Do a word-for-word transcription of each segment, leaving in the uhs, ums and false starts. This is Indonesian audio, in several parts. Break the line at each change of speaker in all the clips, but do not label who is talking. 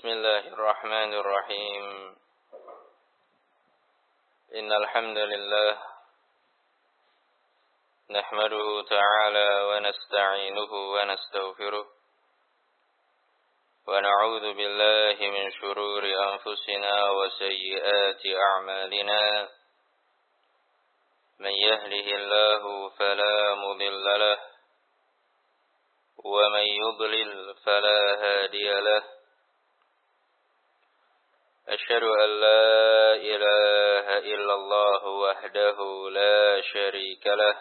بسم الله الرحمن الرحيم إن الحمد لله نحمده تعالى ونستعينه ونستغفره ونعوذ بالله من شرور أنفسنا وسيئات أعمالنا من يهده الله فلا مضل له ومن يضلل فلا هادي له أشهد أن لا إله إلا الله وحده لا شريك له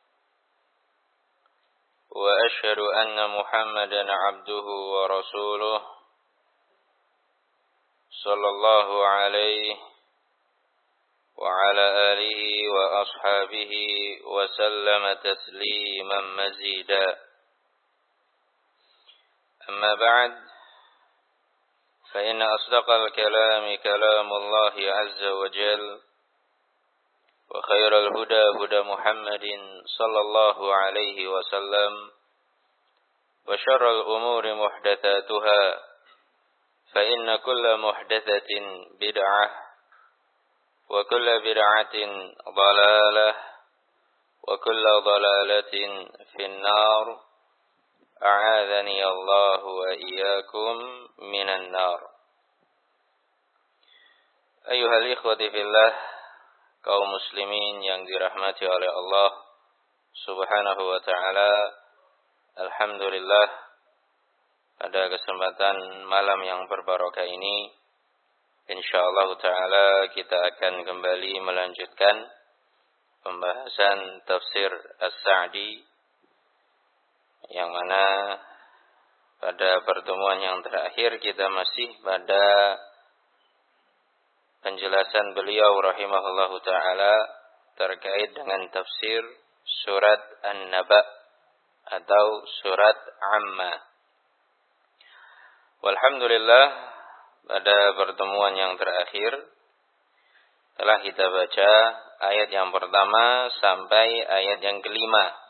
وأشهد أن محمدا عبده ورسوله صلى الله عليه وعلى آله وأصحابه وسلم تسليما مزيدا أما بعد فإن أصدق الكلام كلام الله عز وجل وخير الهدى هدى محمد صلى الله عليه وسلم وشر الأمور محدثاتها فإن كل محدثة بدعة وكل بدعة ضلالة وكل ضلالة في النار أعاذني الله وإياكم من النار. Ayuhal ikhwati fillah, kaum muslimin yang dirahmati oleh Allah Subhanahu wa ta'ala. Alhamdulillah, pada kesempatan malam yang berbarokah ini insyaallah ta'ala kita akan kembali melanjutkan pembahasan tafsir As-Sa'di, yang mana pada pertemuan yang terakhir kita masih pada penjelasan beliau rahimahullahu ta'ala terkait dengan tafsir surat An-Naba atau surat Amma. Walhamdulillah, pada pertemuan yang terakhir telah kita baca ayat yang pertama sampai ayat yang kelima,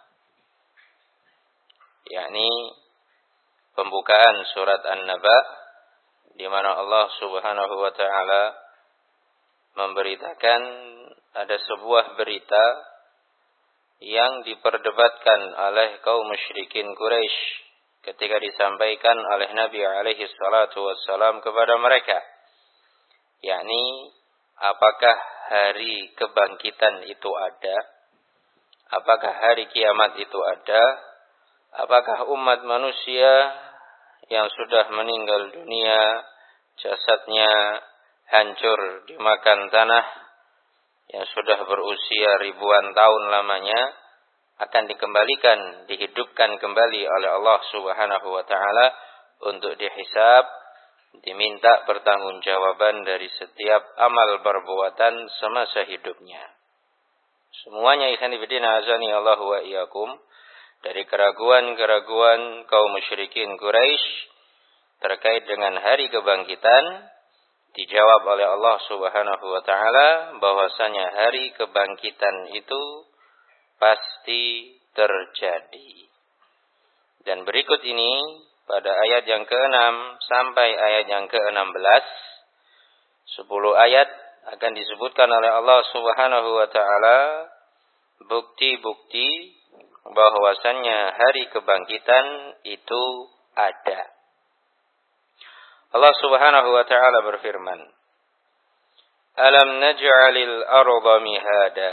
yakni pembukaan surat An-Naba, di mana Allah Subhanahu wa ta'ala memberitakan ada sebuah berita yang diperdebatkan oleh kaum musyrikin Quraisy ketika disampaikan oleh Nabi alaihi salatu wassalam kepada mereka, yakni apakah hari kebangkitan itu ada, apakah hari kiamat itu ada, apakah umat manusia yang sudah meninggal dunia, jasadnya hancur dimakan tanah, yang sudah berusia ribuan tahun lamanya, akan dikembalikan, dihidupkan kembali oleh Allah Subhanahu wa ta'ala untuk dihisab, diminta pertanggungjawaban dari setiap amal perbuatan semasa hidupnya. Semuanya ikhwan fillah azani Allah wa iyyakum, dari keraguan-keraguan kaum musyrikin Quraisy terkait dengan hari kebangkitan, dijawab oleh Allah Subhanahu wa ta'ala bahwasanya hari kebangkitan itu pasti terjadi. Dan berikut ini pada ayat yang keenam sampai ayat yang keenam belas, sepuluh ayat akan disebutkan oleh Allah Subhanahu wa ta'ala bukti-bukti bahwasannya hari kebangkitan itu ada. Allah Subhanahu wa ta'ala berfirman, Alam naj'alil arda mihada.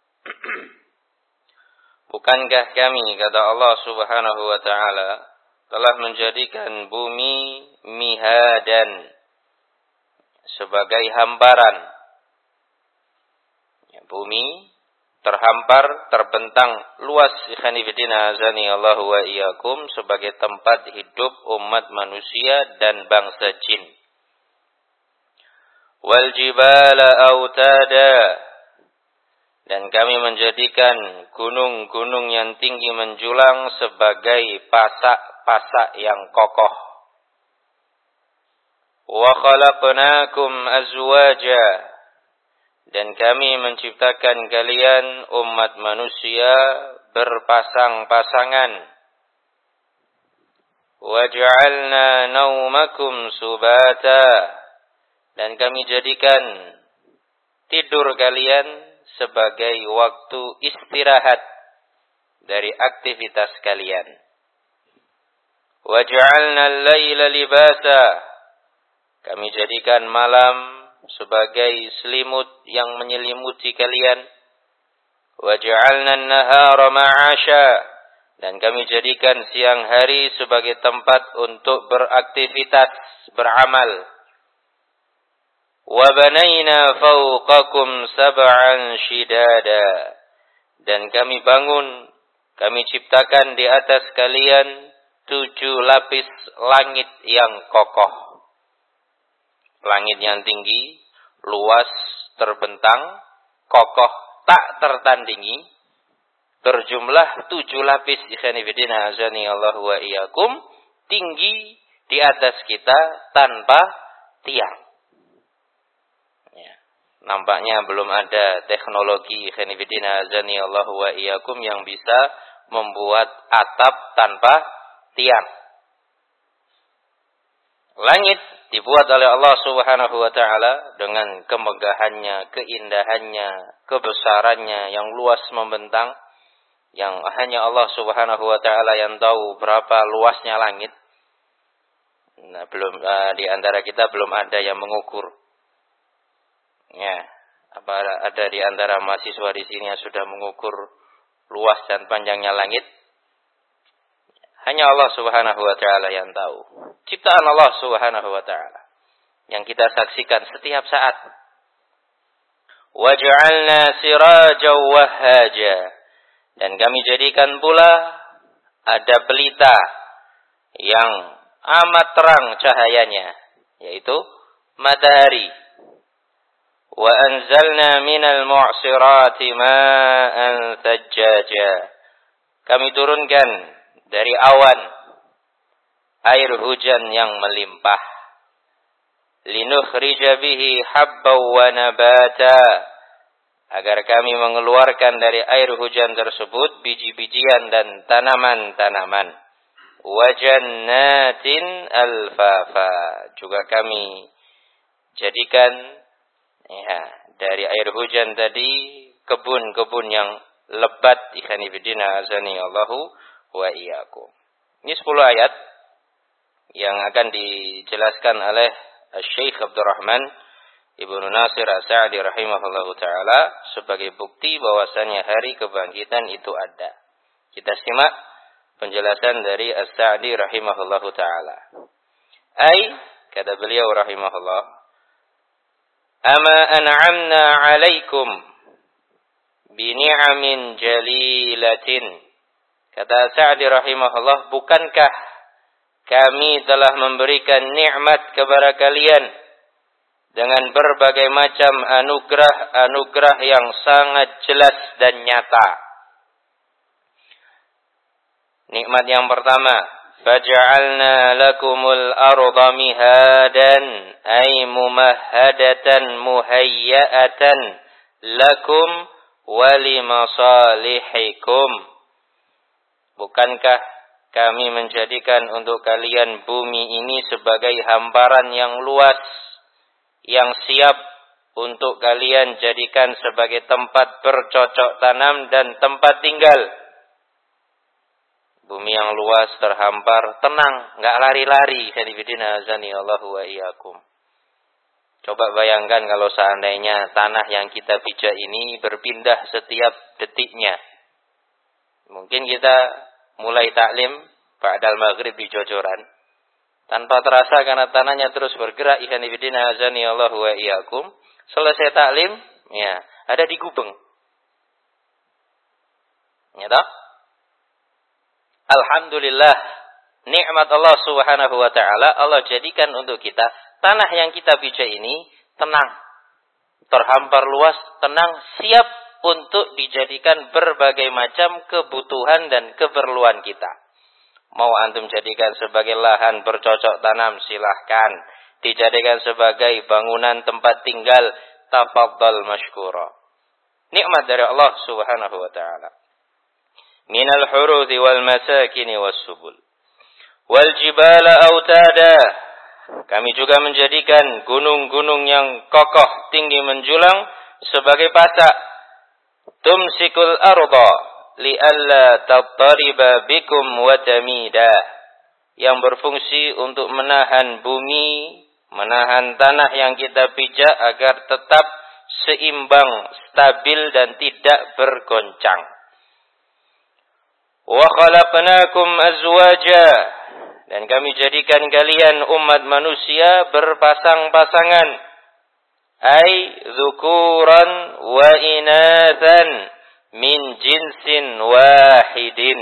Bukankah kami, kata Allah Subhanahu wa ta'ala, telah menjadikan bumi mihadan, sebagai hamparan. Ya, bumi terhampar, terbentang luas, ikhwan fillah azani Allah wa iyyakum, sebagai tempat hidup umat manusia dan bangsa jin. Wal jibala autada, dan kami menjadikan gunung-gunung yang tinggi menjulang sebagai pasak-pasak yang kokoh. Wa khalaqnakum azwaja, dan kami menciptakan kalian umat manusia berpasang-pasangan. Waj'alna naumakum subata. Dan kami jadikan tidur kalian sebagai waktu istirahat dari aktivitas kalian. Waj'alna al-laila libasa. Kami jadikan malam sebagai selimut yang menyelimuti kalian. Waj'alna an-nahara ma'asha. Dan kami jadikan siang hari sebagai tempat untuk beraktivitas, beramal. Wa banayna fawqakum sab'an shidada. Dan kami bangun, kami ciptakan di atas kalian tujuh lapis langit yang kokoh. Langit yang tinggi, luas, terbentang, kokoh, tak tertandingi. Berjumlah tujuh lapis, ikhwani fillah azani Allah wa iyyakum, tinggi di atas kita tanpa tiang. Ya. Nampaknya belum ada teknologi, ikhwani fillah azani Allah wa iyyakum, yang bisa membuat atap tanpa tiang. Langit dibuat oleh Allah Subhanahu wa taala dengan kemegahannya, keindahannya, kebesarannya yang luas membentang, yang hanya Allah Subhanahu wa taala yang tahu berapa luasnya langit. Nah, belum uh, di antara kita belum ada yang mengukur. Ya, apa ada di antara mahasiswa di sini yang sudah mengukur luas dan panjangnya langit? Hanya Allah Subhanahu wa taala yang tahu. Ciptaan Allah Subhanahu wa taala yang kita saksikan setiap saat. Waj'alna sirajan wahhaja. Dan kami jadikan pula ada pelita yang amat terang cahayanya, yaitu matahari. Wa anzalna minal mu'sirati ma'an thajjaja. Kami turunkan dari awan air hujan yang melimpah. Linukhrija bihi habban wa nabata. Agar kami mengeluarkan dari air hujan tersebut biji-bijian dan tanaman-tanaman. Wa jannatin alfafa. Juga kami jadikan ya, dari air hujan tadi kebun-kebun yang lebat, ikhwani fillah azani Allahu wa iyyakum. Ini sepuluh ayat yang akan dijelaskan oleh Syekh Abdurrahman Ibnu Nasir As-Sa'di rahimahullahu taala sebagai bukti bahwasannya hari kebangkitan itu ada. Kita simak penjelasan dari As-Sa'di rahimahullahu taala. Ai, kata beliau rahimahullah, ama an'amna 'alaikum bi ni'amin jalilatin. Kata Sa'di rahimahullah, bukankah kami telah memberikan nikmat kepada kalian dengan berbagai macam anugerah-anugerah yang sangat jelas dan nyata. Nikmat yang pertama, faja'alna lakumul arda mihadan ay mumahhadatan muhayya'atan lakum wa limasalihikum. Bukankah kami menjadikan untuk kalian bumi ini sebagai hamparan yang luas, yang siap untuk kalian jadikan sebagai tempat bercocok tanam dan tempat tinggal. Bumi yang luas, terhampar, tenang, enggak lari-lari. Khairuddin azani Allahu wa iyyakum. Coba bayangkan kalau seandainya tanah yang kita pijak ini berpindah setiap detiknya. Mungkin kita mulai taklim ba'dal maghrib di Jojoran. Tanpa terasa karena tanahnya terus bergerak, ikhwan fillah azani Allahu wa iyyakum. Selesai taklim, ya, ada di Gubeng. Ya toh? Alhamdulillah, nikmat Allah Subhanahu wa taala, Allah jadikan untuk kita tanah yang kita pijak ini tenang, terhampar luas, tenang, siap untuk dijadikan berbagai macam kebutuhan dan keperluan kita. Mau antum jadikan sebagai lahan bercocok tanam, silahkan. Dijadikan sebagai bangunan tempat tinggal, tafadhal mashkura. Nikmat dari Allah Subhanahu wa taala. Minal huruthi wal masakini was subul. wal jibala autada. Kami juga menjadikan gunung-gunung yang kokoh tinggi menjulang sebagai pasak. Tumsikul arda li'alla tattariba bikum wa tamida. Yang berfungsi untuk menahan bumi, menahan tanah yang kita pijak agar tetap seimbang, stabil dan tidak bergoncang. Wa khalaqnakum azwaja. Dan kami jadikan kalian umat manusia berpasang-pasangan. Ai dzukuran wa inathan min jinsin wahidin.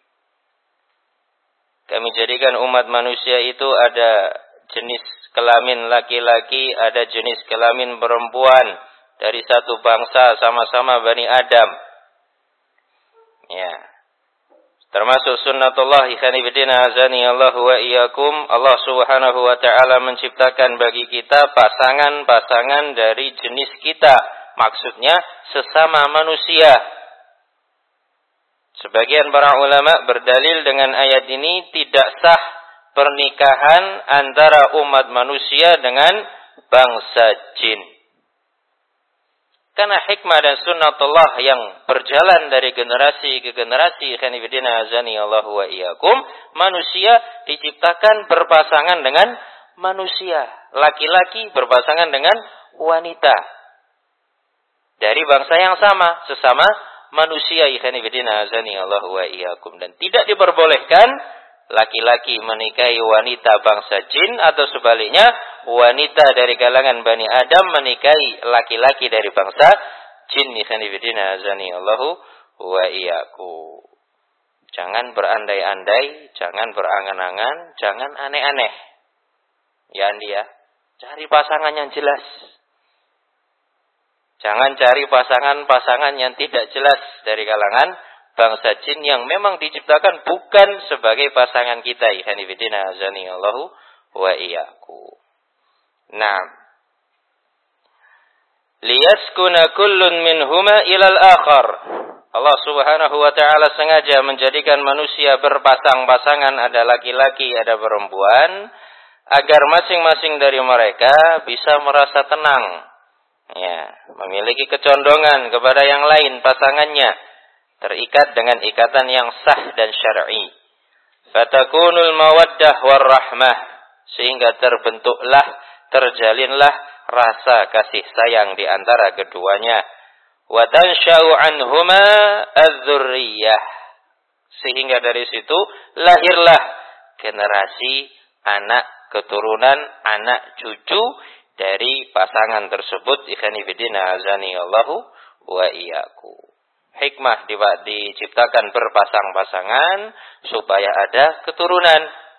Kami jadikan umat manusia itu ada jenis kelamin laki-laki, ada jenis kelamin perempuan. Dari satu bangsa, sama-sama Bani Adam. Ya. Termasuk sunnatullah ikhani bidina azani Allah wa iyyakum. Allah subhanahu wa ta'ala menciptakan bagi kita pasangan-pasangan dari jenis kita. Maksudnya sesama manusia. Sebagian para ulama berdalil dengan ayat ini tidak sah pernikahan antara umat manusia dengan bangsa jin. Karena hikmah dan sunnatullah yang berjalan dari generasi ke generasi, khanifidina azani Allah wa iyyakum, manusia diciptakan berpasangan dengan manusia, laki-laki berpasangan dengan wanita dari bangsa yang sama, sesama manusia, khanifidina azani Allah wa iyyakum, dan tidak diperbolehkan laki-laki menikahi wanita bangsa jin atau sebaliknya wanita dari kalangan Bani Adam menikahi laki-laki dari bangsa jin. Khanifidina azani Allahu wa iyyakum. Jangan berandai-andai, jangan berangan-angan, jangan aneh-aneh. Ya Andi ya, cari pasangan yang jelas. Jangan cari pasangan-pasangan yang tidak jelas dari kalangan bangsa jin yang memang diciptakan bukan sebagai pasangan kita. Khanifidina azani Allahu wa iyyakum. Nah, liyaskuna kullun minhuma ilal akhar. Allah subhanahu wa ta'ala sengaja menjadikan manusia berpasang-pasangan, ada laki-laki, ada perempuan, agar masing-masing dari mereka bisa merasa tenang, ya, memiliki kecondongan kepada yang lain pasangannya, terikat dengan ikatan yang sah dan syar'i. Fatakunul mawaddah warrahmah, sehingga terbentuklah, terjalinlah rasa kasih sayang di antara keduanya. Wa tansha'u anhuma adz-dzurriyyah, sehingga dari situ lahirlah generasi, anak keturunan, anak cucu dari pasangan tersebut. Ikhwani fillah azani Allahu wa iyyakum. Hikmah diciptakan berpasang-pasangan supaya ada keturunan.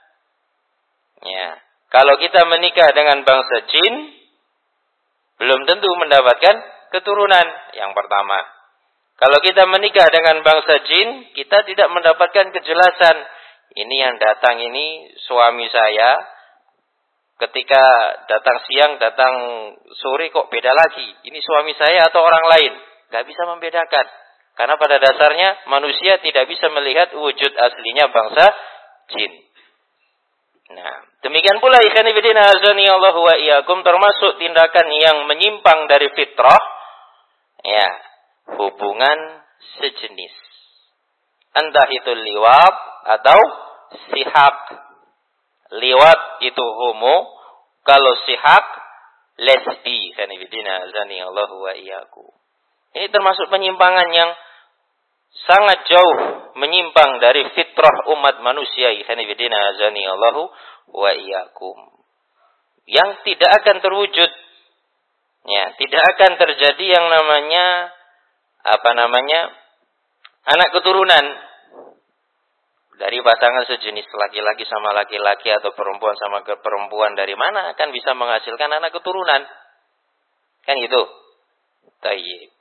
Ya, kalau kita menikah dengan bangsa jin, belum tentu mendapatkan keturunan. Yang pertama, kalau kita menikah dengan bangsa jin, kita tidak mendapatkan kejelasan. Ini yang datang ini suami saya, ketika datang siang, datang sore kok beda lagi. Ini suami saya atau orang lain? Gak bisa membedakan. Karena pada dasarnya manusia tidak bisa melihat wujud aslinya bangsa jin. Nah, demikian pula ikhwan fillah azani Allah wa iyyakum, termasuk tindakan yang menyimpang dari fitrah, ya, hubungan sejenis. Entah itu liwat atau sihak. Liwat itu homo, kalau sihak lesbi. Ikhwan fillah azani Allah wa iyyakum. Ini termasuk penyimpangan yang sangat jauh menyimpang dari fitrah umat manusia. Ikhwani fillah azani Allahu wa iyyakum. Yang tidak akan terwujud. Ya, tidak akan terjadi yang namanya apa namanya? anak keturunan dari pasangan sejenis, laki-laki sama laki-laki atau perempuan sama perempuan. Dari mana akan bisa menghasilkan anak keturunan? Kan gitu. Tayyib.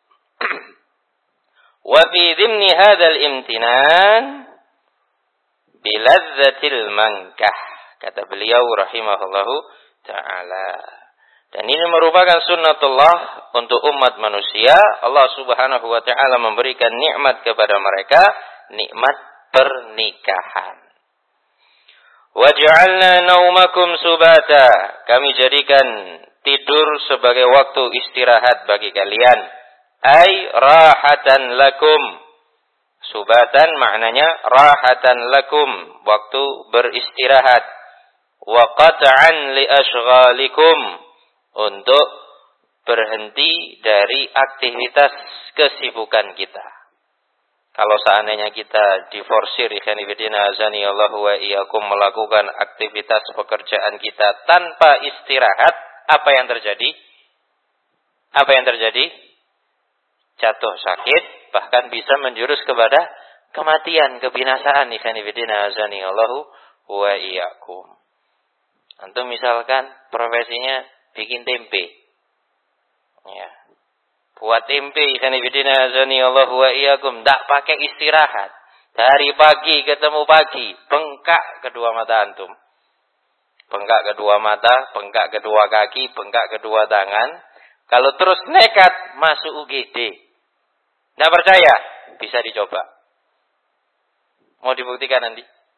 Wa fi dhimni hadzal imtinan biladzatil mankah, kata beliau rahimahullahu taala. Dan ini merupakan sunnatullah untuk umat manusia. Allah Subhanahu wa taala memberikan nikmat kepada mereka, nikmat pernikahan. Waj'alna naumakum subata. Kami jadikan tidur sebagai waktu istirahat bagi kalian. Ay rahatan lakum. Subatan maknanya rahatan lakum, waktu beristirahat. Wa qat'an li ashghalikum, untuk berhenti dari aktivitas kesibukan kita. Kalau seandainya kita diforsir, ikhwani fillah azani Allahu wa iyyakum, melakukan aktivitas pekerjaan kita tanpa istirahat, apa yang terjadi? Apa yang terjadi? Jatuh sakit, bahkan bisa menjurus kepada kematian, kebinasaan, ikhwani fillah azani Allahu wa iyyakum. Antum misalkan profesinya bikin tempe. Ya. Buat tempe, ikhwan fillah azani Allah wa iyyakum, tidak pakai istirahat. Dari pagi ketemu pagi, bengkak kedua mata antum. Bengkak kedua mata, bengkak kedua kaki, bengkak kedua tangan. Kalau terus nekat, masuk U G D. Tidak percaya? Bisa dicoba. Mau dibuktikan nanti?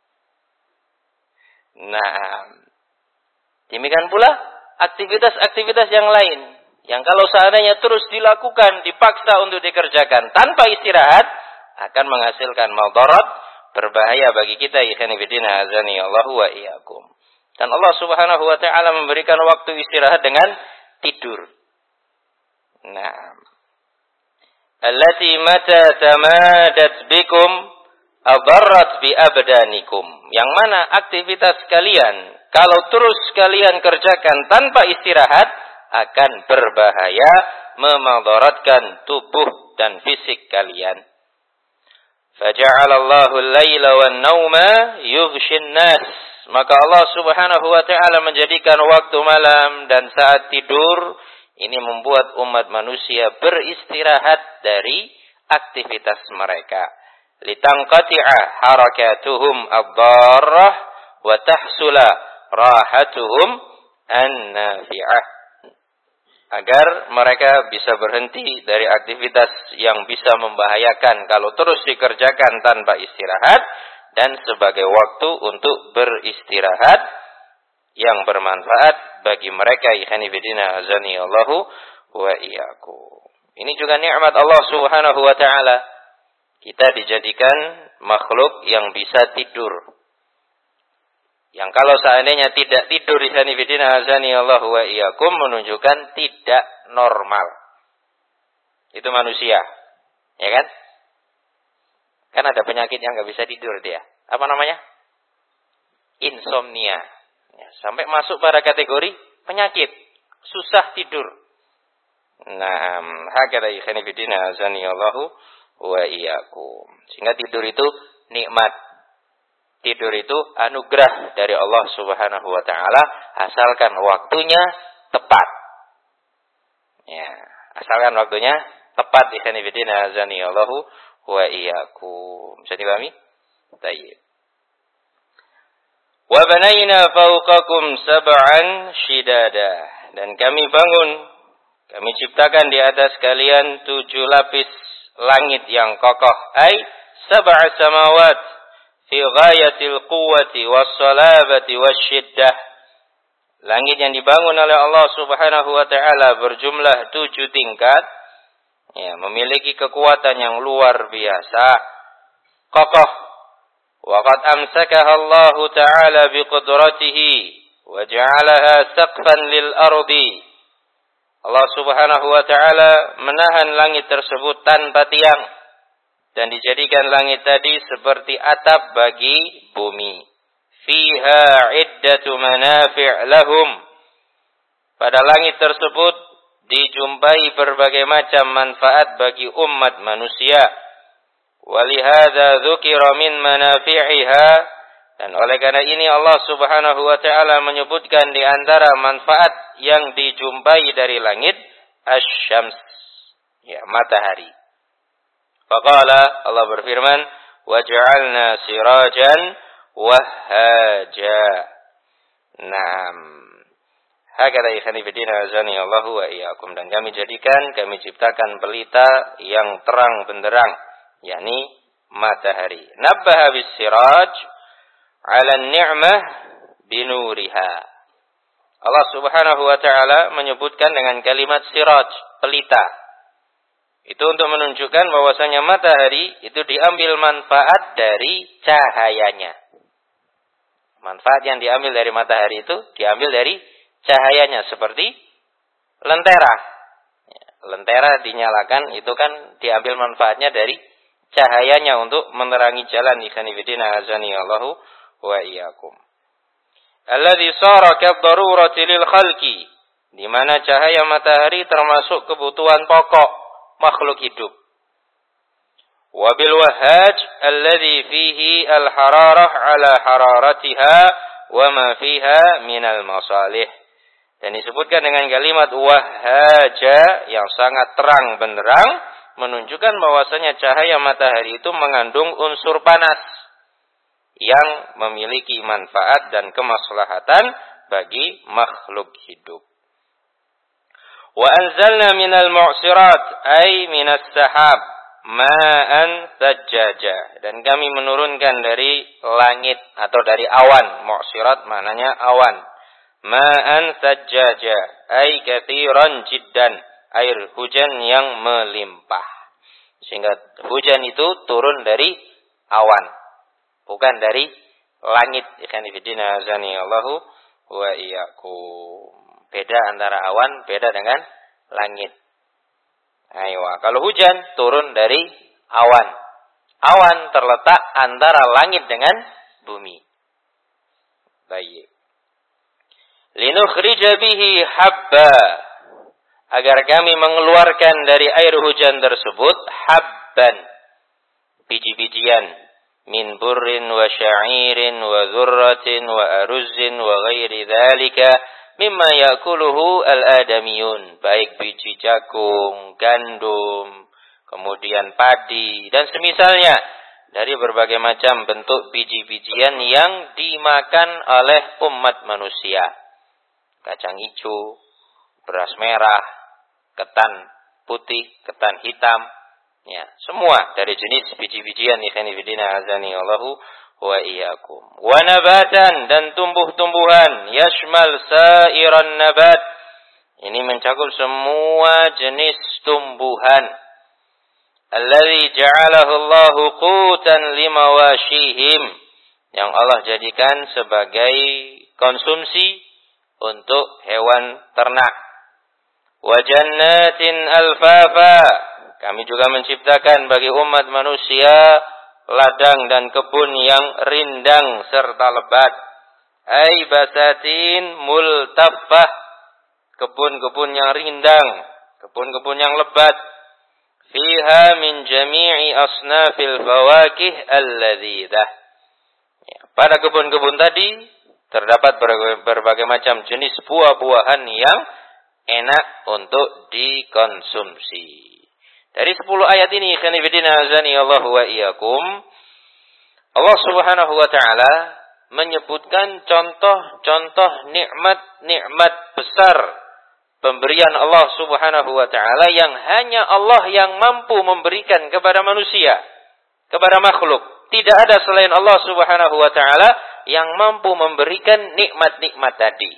Nah, demikian pula aktivitas-aktivitas yang lain, yang kalau seandainya terus dilakukan, dipaksa untuk dikerjakan tanpa istirahat, akan menghasilkan madarat, berbahaya bagi kita, ikhwan fillah azani Allahu wa iyyakum. Dan Allah Subhanahu wa taala memberikan waktu istirahat dengan tidur. Nah, allati mata tamadat bikum adarrat bi abdanikum. Yang mana aktivitas kalian kalau terus kalian kerjakan tanpa istirahat, akan berbahaya, memadaratkan tubuh dan fisik kalian. Faja'alallahu al-laila wan-nauma yughshin nas. Maka Allah Subhanahu wa taala menjadikan waktu malam dan saat tidur ini membuat umat manusia beristirahat dari aktivitas mereka. Litanqati'a harakatuhum ad-darrah wa tahsula rahatuhum an-nafi'ah. Agar mereka bisa berhenti dari aktivitas yang bisa membahayakan kalau terus dikerjakan tanpa istirahat, dan sebagai waktu untuk beristirahat yang bermanfaat bagi mereka, ikhwani fillah azani Allahu wa iyyakum. Ini juga nikmat Allah Subhanahu wa taala. Kita dijadikan makhluk yang bisa tidur. Yang kalau seandainya tidak tidur, ikhwani fillah azani Allahu wa iyyakum, menunjukkan tidak normal. Itu manusia. Ya kan? Kan ada penyakit yang nggak bisa tidur dia. Apa namanya? Insomnia. Ya, sampai masuk pada kategori penyakit. Susah tidur. Nah, hakada ikhwani fillah azani Allahu wa iyyakum. Sehingga tidur itu nikmat. Tidur itu anugerah dari Allah Subhanahu wa taala, asalkan waktunya tepat. Ya, asalkan waktunya tepat, ikhwani fillah azani Allahu wa iyyakum. Bisa dipahami? Baik. Wa banayna fawqakum sab'an shidada. Dan kami bangun, kami ciptakan di atas kalian tujuh lapis langit yang kokoh. Ai sab'a samawat fi ghayatil quwwati was-salabati wasyiddah. Langit yang dibangun oleh Allah Subhanahu wa taala berjumlah tujuh tingkat, ya, memiliki kekuatan yang luar biasa, kokoh. Wa qad amsakaha Allah taala biqudratihi wa ja'alaha saqfan lil ardi. Allah Subhanahu wa taala menahan langit tersebut tanpa tiang, dan dijadikan langit tadi seperti atap bagi bumi. Fiha iddatu manafi' lahum. Pada langit tersebut dijumpai berbagai macam manfaat bagi umat manusia. Walihada dzukira min manafi'iha. Dan oleh karena ini Allah Subhanahu wa taala menyebutkan di antara manfaat yang dijumpai dari langit asy-syams, ya, matahari. Faqala, Allah berfirman, waj'alna sirajan wahhaja. Naam. Hakala ikhwani fillah azani Allahu wa iyyakum. Dan kami jadikan, kami ciptakan pelita yang terang benderang, yakni matahari. Nabbaha bis siraj 'ala an-ni'mah binuriha. Allah Subhanahu wa taala menyebutkan dengan kalimat siraj, pelita. Itu untuk menunjukkan bahwasanya matahari itu diambil manfaat dari cahayanya. Manfaat yang diambil dari matahari itu diambil dari cahayanya, seperti lentera. Lentera dinyalakan itu kan diambil manfaatnya dari cahayanya untuk menerangi jalan. Ikhwan fillah azani Allahu wa iyyakum. Alladzi sara kad-darurati lil khalqi, di mana cahaya matahari termasuk kebutuhan pokok makhluk hidup. Wa bil wahhaj alladzi fihi al-hararah ala hararatiha wa ma fiha minal masalih. Dan disebutkan dengan kalimat wahhaja yang sangat terang benderang, menunjukkan bahwasanya cahaya matahari itu mengandung unsur panas yang memiliki manfaat dan kemaslahatan bagi makhluk hidup. Wa anzalna minal mu'sirat ay minas sahab ma'an sajjaja, dan kami menurunkan dari langit atau dari awan. Mu'sirat maknanya awan. Ma'an sajjaja ay katsiran jiddan, air hujan yang melimpah. Sehingga hujan itu turun dari awan, bukan dari langit. Ikhwan fillah azani Allahu wa iyyakum. Beda antara awan, beda dengan langit. Ayo, kalau hujan turun dari awan. Awan terletak antara langit dengan bumi. Baik. Linukhrija bihi habba, agar kami mengeluarkan dari air hujan tersebut habban, biji-bijian, min burrin wa sya'irin wa dzurratin wa aruzzin wa ghairi dzalika mimma ya'kuluhu al-adamiyun, baik biji jagung, gandum, kemudian padi dan semisalnya dari berbagai macam bentuk biji-bijian yang dimakan oleh umat manusia. Kacang hijau, beras merah, ketan putih, ketan hitam, ya, semua dari jenis biji-bijian. Ikhwan fillah azani Allahu wa iyyakum. Wa nabatan, dan tumbuh-tumbuhan, yashmal sairan nabat, ini mencakup semua jenis tumbuhan. Alladzi ja'alahu Allahu qutan limawashihim, yang Allah jadikan sebagai konsumsi untuk hewan ternak. Wa jannatin alfafa, kami juga menciptakan bagi umat manusia ladang dan kebun yang rindang serta lebat. Ai basatin multaffah, kebun-kebun yang rindang, kebun-kebun yang lebat. Fiha min jami'i asnafil fawakih alladhidah, ya, pada kebun-kebun tadi terdapat berbagai, berbagai macam jenis buah-buahan yang enak untuk dikonsumsi. Dari sepuluh ayat ini, ikhwan fillah azani Allahu wa iyyakum, Allah Subhanahu wa taala menyebutkan contoh-contoh nikmat-nikmat besar pemberian Allah Subhanahu wa taala yang hanya Allah yang mampu memberikan kepada manusia, kepada makhluk. Tidak ada selain Allah Subhanahu wa taala yang mampu memberikan nikmat-nikmat tadi.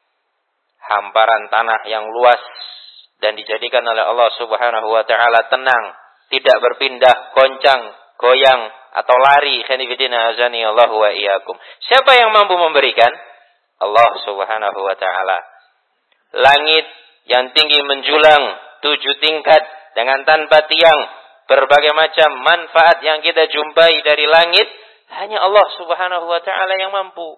Hamparan tanah yang luas dan dijadikan oleh Allah Subhanahu wa taala tenang, tidak berpindah, goncang, goyang atau lari. Khanifidina azani Allahu wa iyyakum. Siapa yang mampu memberikan? Allah Subhanahu wa taala. Langit yang tinggi menjulang tujuh tingkat dengan tanpa tiang, berbagai macam manfaat yang kita jumpai dari langit hanya Allah Subhanahu wa taala yang mampu.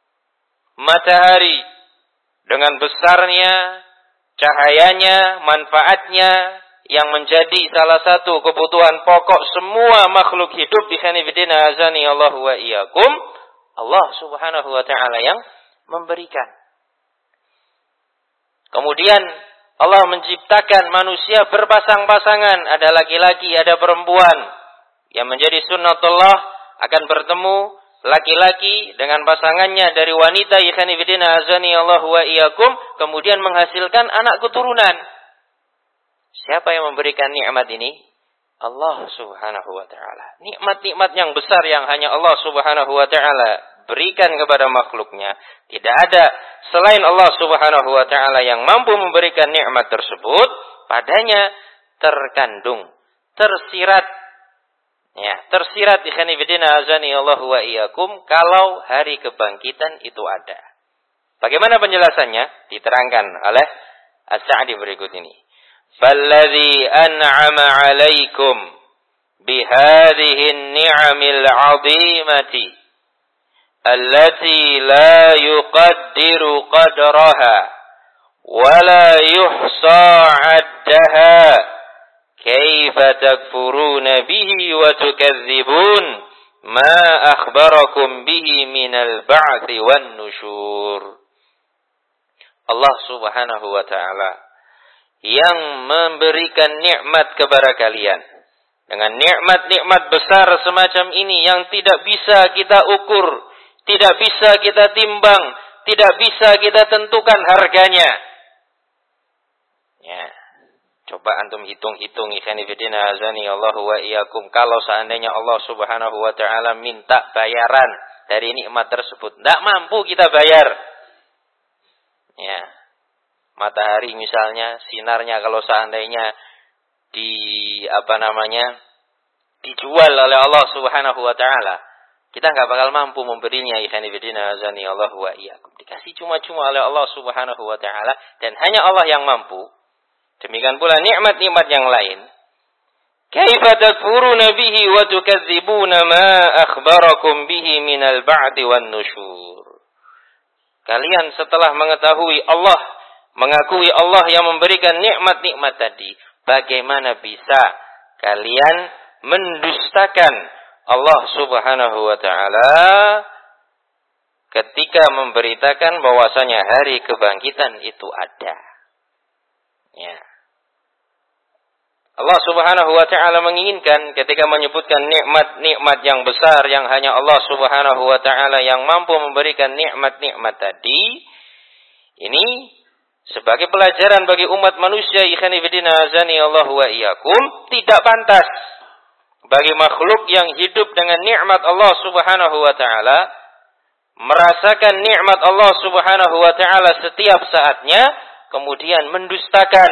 Matahari dengan besarnya, cahayanya, manfaatnya yang menjadi salah satu kebutuhan pokok semua makhluk hidup di khanifidina azani Allahu wa iyyakum, Allah Subhanahu wa taala yang memberikan. Kemudian Allah menciptakan manusia berpasang-pasangan, ada laki-laki, ada perempuan. Yang menjadi sunnatullah akan bertemu laki-laki dengan pasangannya dari wanita, ikhwanifidina azani Allahu wa iyyakum, kemudian menghasilkan anak keturunan. Siapa yang memberikan nikmat ini? Allah Subhanahu wa taala. Nikmat-nikmat yang besar yang hanya Allah Subhanahu wa taala berikan kepada makhluknya. Tidak ada selain Allah Subhanahu wa taala yang mampu memberikan nikmat tersebut, padanya terkandung, tersirat ya, tersirat ikhwani fillah azani Allah wa iyyakum kalau hari kebangkitan itu ada. Bagaimana penjelasannya? Diterangkan oleh As-Sa'di berikut ini. Falladzi an'ama 'alaikum bihadhihi an-ni'amil 'azimati allati la yuqaddiru qadraha wa la yuhsa 'addaha kaifa takfuruna bihi wa tukadzibun ma akhbarakum bihi minal ba'thi wan nusyur. Allah Subhanahu wa taala yang memberikan nikmat kepada kalian dengan nikmat-nikmat besar semacam ini yang tidak bisa kita ukur, tidak bisa kita timbang, tidak bisa kita tentukan harganya. Ya. Coba antum hitung-hitung ikhwani fillah azani Allah wa iyyakum, kalau seandainya Allah Subhanahu wa taala minta bayaran dari nikmat tersebut, tidak mampu kita bayar. Ya. Matahari misalnya sinarnya kalau seandainya di apa namanya dijual oleh Allah Subhanahu wa taala, kita enggak bakal mampu memberinya ikhwani fillah azani Allah wa iyyakum. Dikasih cuma-cuma oleh Allah Subhanahu wa taala dan hanya Allah yang mampu. Demikian pula nikmat-nikmat yang lain. Kaifa takfuruna bihi wa tukadzibuna ma akhbarakum bihi minal ba'di wan nusyur. Kalian setelah mengetahui Allah, mengakui Allah yang memberikan nikmat-nikmat tadi, bagaimana bisa kalian mendustakan Allah Subhanahu wa taala ketika memberitakan bahwasanya hari kebangkitan itu ada. Ya. Allah Subhanahu wa taala menginginkan ketika menyebutkan nikmat-nikmat yang besar yang hanya Allah Subhanahu wa taala yang mampu memberikan nikmat-nikmat tadi, ini sebagai pelajaran bagi umat manusia ikhwani fillah azani Allah wa iyyakum, tidak pantas bagi makhluk yang hidup dengan nikmat Allah Subhanahu wa taala merasakan nikmat Allah Subhanahu wa taala setiap saatnya kemudian mendustakan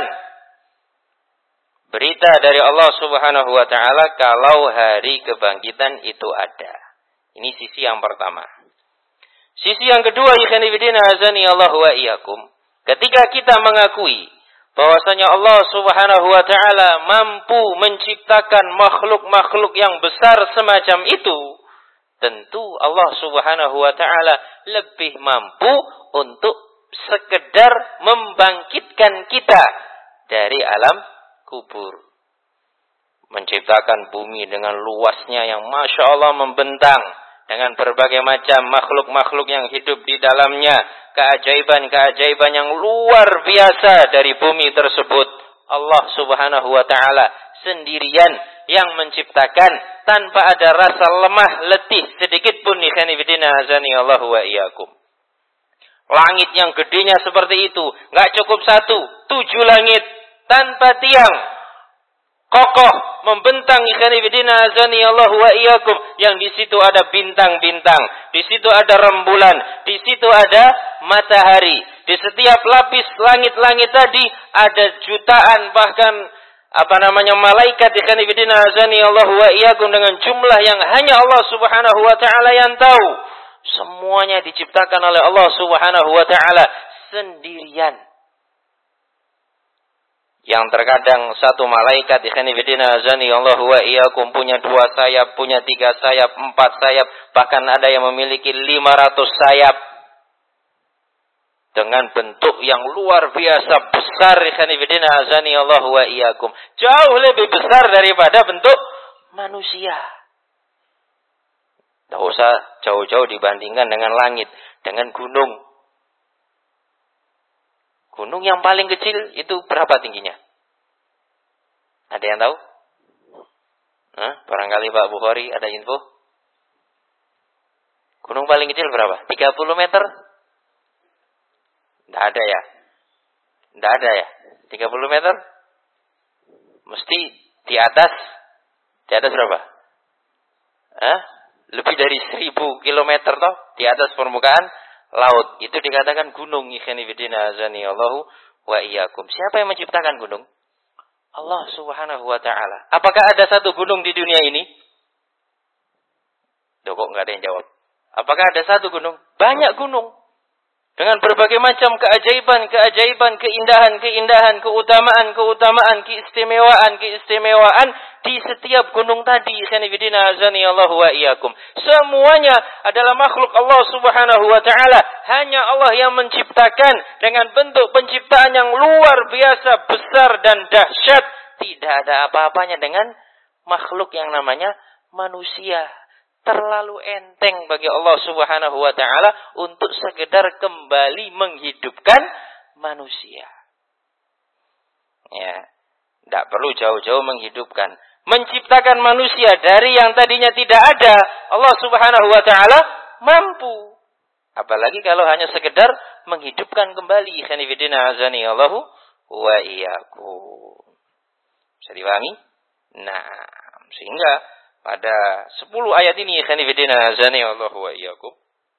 berita dari Allah Subhanahu wa taala kalau hari kebangkitan itu ada. Ini sisi yang pertama. Sisi yang kedua ikhwani fillah azani Allah wa iyyakum, ketika kita mengakui bahwasanya Allah Subhanahu wa taala mampu menciptakan makhluk-makhluk yang besar semacam itu, tentu Allah Subhanahu wa taala lebih mampu untuk sekedar membangkitkan kita dari alam kubur. Menciptakan bumi dengan luasnya yang Masya Allah membentang, dengan berbagai macam makhluk-makhluk yang hidup di dalamnya, keajaiban-keajaiban yang luar biasa dari bumi tersebut. Allah Subhanahu wa taala sendirian yang menciptakan tanpa ada rasa lemah letih sedikit pun. Ikhwani fillah azani Allah wa iyyakum. Langit yang gedenya seperti itu, enggak cukup satu, tujuh langit tanpa tiang, kokoh membentang ikhwani fillah azani Allah wa iyyakum, yang di situ ada bintang-bintang, di situ ada rembulan, di situ ada matahari. Di setiap lapis langit-langit tadi ada jutaan bahkan apa namanya malaikat ikhwani fillah azani Allah wa iyyakum dengan jumlah yang hanya Allah Subhanahu wa taala yang tahu. Semuanya diciptakan oleh Allah Subhanahu wa taala sendirian. Yang terkadang satu malaikat ikhwani fillah azani Allah wa iyyakum punya dua sayap, punya tiga sayap, empat sayap, bahkan ada yang memiliki lima ratus sayap. Dengan bentuk yang luar biasa besar ikhwani fillah azani Allah wa iyyakum. Jauh lebih besar daripada bentuk manusia. Tidak usah jauh-jauh dibandingkan dengan langit, dengan gunung. Gunung yang paling kecil itu berapa tingginya? Ada yang tahu? Nah, barangkali Pak Bukhari ada info? Gunung paling kecil berapa? tiga puluh meter? Tidak ada ya? Tidak ada ya? tiga puluh meter? Mesti di atas. Di atas berapa? Hah? lebih dari seribu kilometer toh di atas permukaan laut. Itu dikatakan gunung. Ikhwani fillah azani Allahu wa iyyakum. Siapa yang menciptakan gunung? Allah Subhanahu wa taala. Apakah ada satu gunung di dunia ini? Loh, kok enggak ada yang jawab? Apakah ada satu gunung? Banyak gunung. Dengan berbagai macam keajaiban, keajaiban, keindahan, keindahan, keutamaan, keutamaan, keistimewaan, keistimewaan di setiap gunung tadi. Khanifidina azani Allahu wa iyyakum. Semuanya adalah makhluk Allah Subhanahu wa taala. Hanya Allah yang menciptakan dengan bentuk penciptaan yang luar biasa besar dan dahsyat. Tidak ada apa-apanya dengan makhluk yang namanya manusia. Terlalu enteng bagi Allah Subhanahu wa taala untuk sekedar kembali menghidupkan manusia. Ya, tidak perlu jauh-jauh menghidupkan. Menciptakan manusia dari yang tadinya tidak ada, Allah Subhanahu wa taala mampu. Apalagi kalau hanya sekedar menghidupkan kembali. Khanifidina azani Allahu wa iyyakum. Bisa dipahami? Nah, sehingga pada sepuluh ayat ini khanifidina azani Allahu wa iyyakum.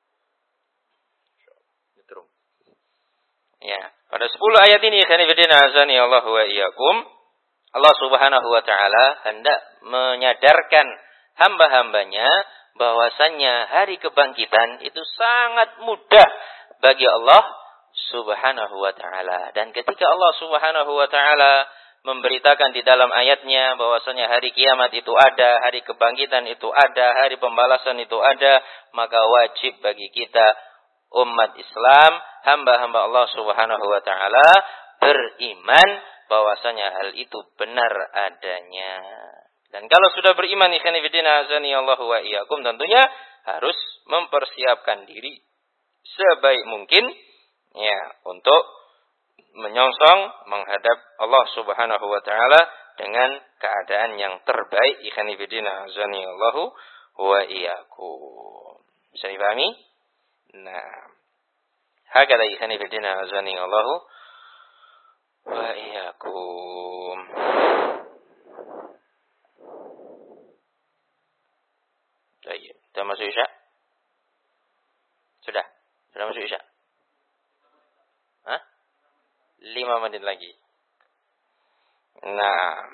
Ya, pada sepuluh ayat ini khanifidina azani Allahu wa iyyakum, Allah Subhanahu wa taala hendak menyadarkan hamba-hambanya bahwasannya hari kebangkitan itu sangat mudah bagi Allah Subhanahu wa taala. Dan ketika Allah Subhanahu wa taala memberitakan di dalam ayatnya bahwasanya hari kiamat itu ada, hari kebangkitan itu ada, hari pembalasan itu ada, maka wajib bagi kita umat Islam, hamba-hamba Allah Subhanahu wa taala beriman bahwasanya hal itu benar adanya. Dan kalau sudah beriman ikhwan fillah azani Allahu wa iyyakum, tentunya harus mempersiapkan diri sebaik mungkin ya untuk menyongsong menghadap Allah Subhanahu wa taala dengan keadaan yang terbaik. Ikhwan fillah azani Allahu wa iyyakum. Bisa dipahami? Nah, hakala ikhwan fillah azani Allahu wa iyyakum. Baik, sudah masuk Isya? Sudah? Sudah masuk Isya? Hah? Lima menit lagi. Nah.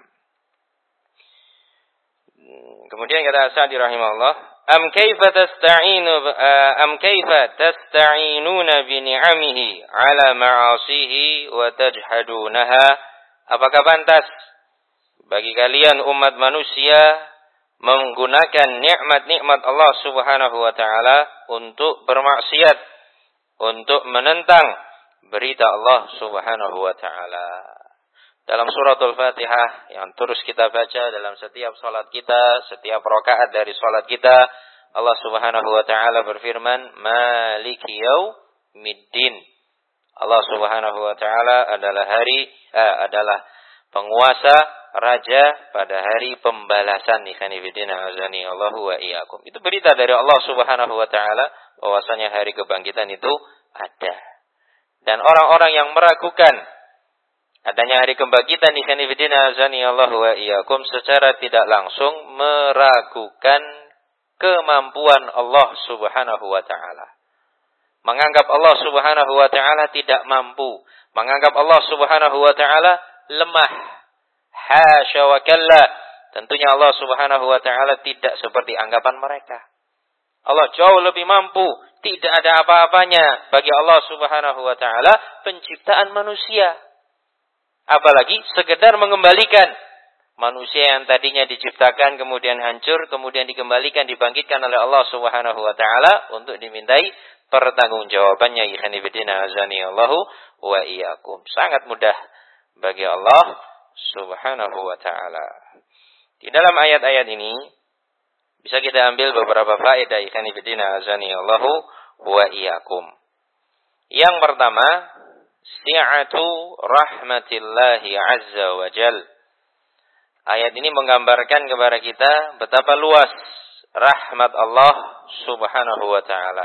Kemudian kata Sa'di rahimahullah, am kaifa tasta'inu am kaifa tasta'inuna bi ni'amihi 'ala ma'asihi wa tajhadunaha? Apakah pantas bagi kalian umat manusia menggunakan nikmat-nikmat Allah Subhanahu wa taala untuk bermaksiat, untuk menentang berita Allah Subhanahu wa taala? Dalam suratul Fatihah yang terus kita baca dalam setiap salat kita, setiap rakaat dari salat kita, Allah Subhanahu wa taala berfirman, Maliki yaumiddin. Allah Subhanahu wa taala adalah hari eh, adalah penguasa, raja pada hari pembalasan. Ikhwan fillah azani Allahu wa iyyakum. Itu berita dari Allah Subhanahu wa taala bahwasanya hari kebangkitan itu ada. Dan orang-orang yang meragukan adanya hari kebangkitan, ikhwan fillah azani Allahu wa iyyakum, secara tidak langsung meragukan kemampuan Allah Subhanahu wa taala. Menganggap Allah Subhanahu wa taala tidak mampu, menganggap Allah Subhanahu wa taala lemah. Hasya wa kalla. Tentunya Allah Subhanahu wa taala tidak seperti anggapan mereka. Allah jauh lebih mampu. Tidak ada apa-apanya bagi Allah Subhanahu wa taala penciptaan manusia. Apalagi sekedar mengembalikan manusia yang tadinya diciptakan kemudian hancur, kemudian dikembalikan, dibangkitkan oleh Allah Subhanahu wa taala untuk dimintai pertanggungjawabannya. Ikhwan fillah azani Allahu wa iyyakum. Sangat mudah bagi Allah Subhanahu wa ta'ala. Di dalam ayat-ayat ini bisa kita ambil beberapa faedah ikhwan fillah azani Allahu wa iyyakum. Yang pertama, si'atu rahmatillahi azza wa jal. Ayat ini menggambarkan kepada kita betapa luas rahmat Allah Subhanahu wa ta'ala.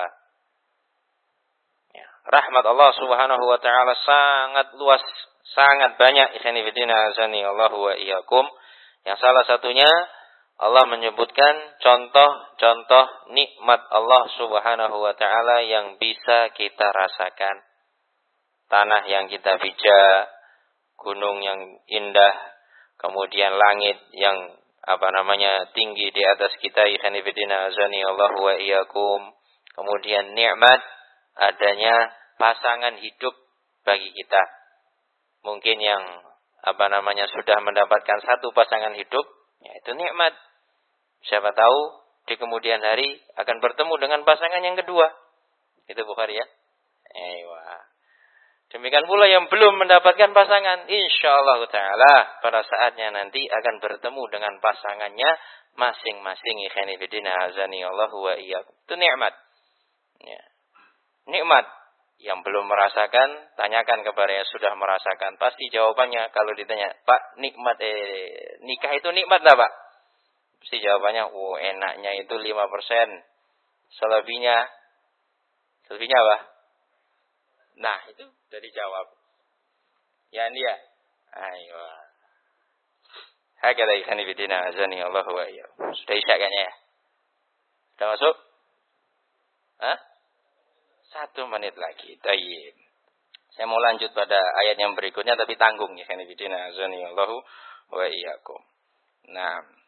Ya, rahmat Allah Subhanahu wa ta'ala sangat luas, sangat banyak. Ikhwan fillah azani Allahu wa iyyakum. Yang salah satunya Allah menyebutkan contoh-contoh nikmat Allah Subhanahu wa taala yang bisa kita rasakan. Tanah yang kita pijak, gunung yang indah, kemudian langit yang apa namanya tinggi di atas kita, ikhwan fillah azani Allah wa iyyakum. Kemudian nikmat adanya pasangan hidup bagi kita. Mungkin yang apa namanya sudah mendapatkan satu pasangan hidup, ya itu nikmat. Siapa tahu di kemudian hari akan bertemu dengan pasangan yang kedua. Itu Bukhari ya. Ewa. Demikian pula yang belum mendapatkan pasangan, insyaallah taala pada saatnya nanti akan bertemu dengan pasangannya masing-masing. Ikhwan fillah azani Allah wa iyyakum. Itu nikmat. Ya. Nikmat. Yang belum merasakan, tanyakan kepada yang sudah merasakan. Pasti jawabannya kalau ditanya, Pak, nikmat eh nikah itu nikmat lah, Pak. Pasti jawabannya, oh enaknya itu lima persen. Selebihnya, selebihnya apa? Nah, itu sudah dijawab. Ya, dia. Ayo. Hakala ikhani bidina azani Allah wa iyyakum. Sudah isya kayaknya ya? Sudah masuk? Hah? Satu menit lagi. Tayyib. Saya mau lanjut pada ayat yang berikutnya, tapi tanggung ikhani bidina azani Allah wa iyyakum. Nah.